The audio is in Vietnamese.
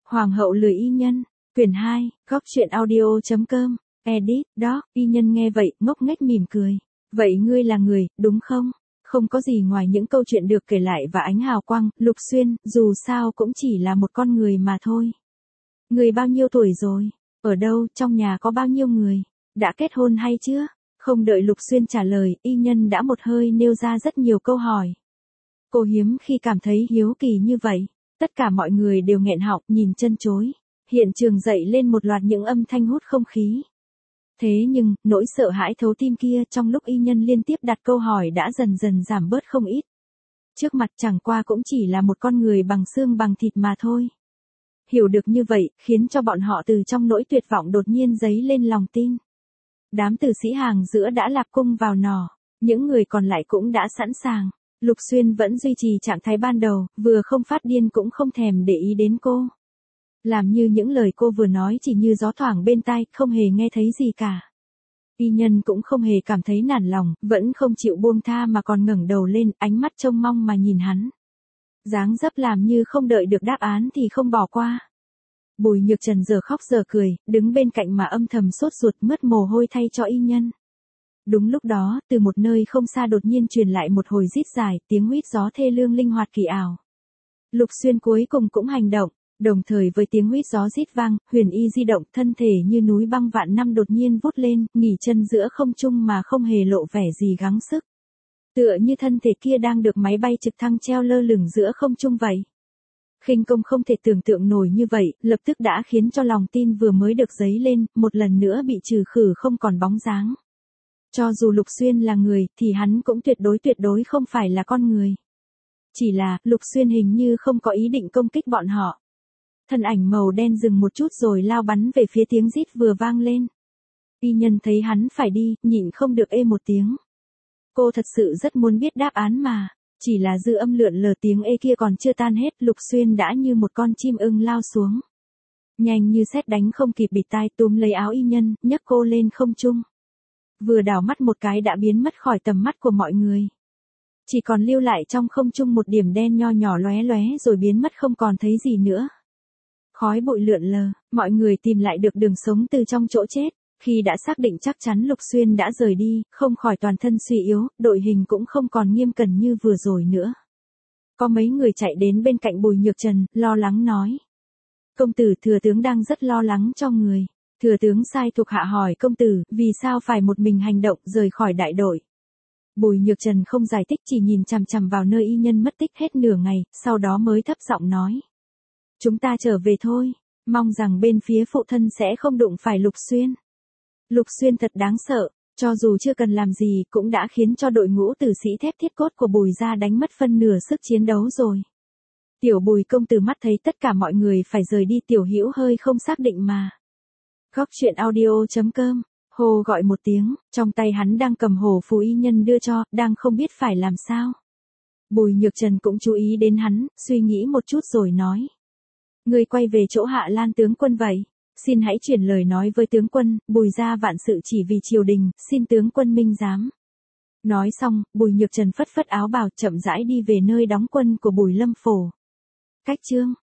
Hoàng hậu lười y nhân, quyển 2, góc truyện audio.com, edit, đó, y nhân nghe vậy, ngốc nghếch mỉm cười. Vậy ngươi là người, đúng không? Không có gì ngoài những câu chuyện được kể lại và ánh hào quang, Lục Xuyên, dù sao cũng chỉ là một con người mà thôi. Người bao nhiêu tuổi rồi? Ở đâu, trong nhà có bao nhiêu người? Đã kết hôn hay chưa? Không đợi Lục Xuyên trả lời, y nhân đã một hơi nêu ra rất nhiều câu hỏi. Cô hiếm khi cảm thấy hiếu kỳ như vậy. Tất cả mọi người đều nghẹn họng nhìn chân chối. Hiện trường dậy lên một loạt những âm thanh hút không khí. Thế nhưng, nỗi sợ hãi thấu tim kia trong lúc y nhân liên tiếp đặt câu hỏi đã dần dần giảm bớt không ít. Trước mặt chẳng qua cũng chỉ là một con người bằng xương bằng thịt mà thôi. Hiểu được như vậy, khiến cho bọn họ từ trong nỗi tuyệt vọng đột nhiên dấy lên lòng tin. Đám tử sĩ hàng giữa đã lạc cung vào nỏ, những người còn lại cũng đã sẵn sàng. Lục Xuyên vẫn duy trì trạng thái ban đầu, vừa không phát điên cũng không thèm để ý đến cô. Làm như những lời cô vừa nói chỉ như gió thoảng bên tai, không hề nghe thấy gì cả. Y nhân cũng không hề cảm thấy nản lòng, vẫn không chịu buông tha mà còn ngẩng đầu lên, ánh mắt trông mong mà nhìn hắn. Dáng dấp làm như không đợi được đáp án thì không bỏ qua. Bùi Nhược Trần giờ khóc giờ cười, đứng bên cạnh mà âm thầm sốt ruột mướt mồ hôi thay cho y nhân. Đúng lúc đó, từ một nơi không xa đột nhiên truyền lại một hồi rít dài, tiếng huýt gió thê lương linh hoạt kỳ ảo. Lục Xuyên cuối cùng cũng hành động, đồng thời với tiếng huýt gió rít vang, Huyền Y di động, thân thể như núi băng vạn năm đột nhiên vút lên, nghỉ chân giữa không trung mà không hề lộ vẻ gì gắng sức. Tựa như thân thể kia đang được máy bay trực thăng treo lơ lửng giữa không trung vậy. Khinh công không thể tưởng tượng nổi như vậy, lập tức đã khiến cho lòng tin vừa mới được dấy lên, một lần nữa bị trừ khử không còn bóng dáng. Cho dù Lục Xuyên là người, thì hắn cũng tuyệt đối không phải là con người. Chỉ là, Lục Xuyên hình như không có ý định công kích bọn họ. Thân ảnh màu đen dừng một chút rồi lao bắn về phía tiếng rít vừa vang lên. Y nhân thấy hắn phải đi, nhịn không được ê một tiếng. Cô thật sự rất muốn biết đáp án mà. Chỉ là dư âm lượn lờ tiếng ê kia còn chưa tan hết, Lục Xuyên đã như một con chim ưng lao xuống. Nhanh như sét đánh không kịp bịt tai túm lấy áo y nhân, nhấc cô lên không trung. Vừa đảo mắt một cái đã biến mất khỏi tầm mắt của mọi người. Chỉ còn lưu lại trong không trung một điểm đen nho nhỏ lóe lóe rồi biến mất không còn thấy gì nữa. Khói bụi lượn lờ, mọi người tìm lại được đường sống từ trong chỗ chết. Khi đã xác định chắc chắn Lục Xuyên đã rời đi, không khỏi toàn thân suy yếu, đội hình cũng không còn nghiêm cẩn như vừa rồi nữa. Có mấy người chạy đến bên cạnh Bùi Nhược Trần, lo lắng nói. Công tử thừa tướng đang rất lo lắng cho người. Thừa tướng sai thuộc hạ hỏi công tử, vì sao phải một mình hành động rời khỏi đại đội. Bùi Nhược Trần không giải thích chỉ nhìn chằm chằm vào nơi y nhân mất tích hết nửa ngày, sau đó mới thấp giọng nói. Chúng ta trở về thôi, mong rằng bên phía phụ thân sẽ không đụng phải Lục Xuyên. Lục Xuyên thật đáng sợ, cho dù chưa cần làm gì cũng đã khiến cho đội ngũ tử sĩ thép thiết cốt của Bùi gia đánh mất phân nửa sức chiến đấu rồi. Tiểu Bùi công tử mắt thấy tất cả mọi người phải rời đi, Tiểu Hữu hơi không xác định mà. Góc truyện audio.com, Hồ gọi một tiếng, trong tay hắn đang cầm hổ phù y nhân đưa cho, đang không biết phải làm sao. Bùi Nhược Trần cũng chú ý đến hắn, suy nghĩ một chút rồi nói. Người quay về chỗ Hạ Lan tướng quân vậy. Xin hãy chuyển lời nói với tướng quân, Bùi gia vạn sự chỉ vì triều đình, xin tướng quân minh giám. Nói xong, Bùi Nhược Trần phất phất áo bào chậm rãi đi về nơi đóng quân của Bùi Lâm Phổ. Cách chương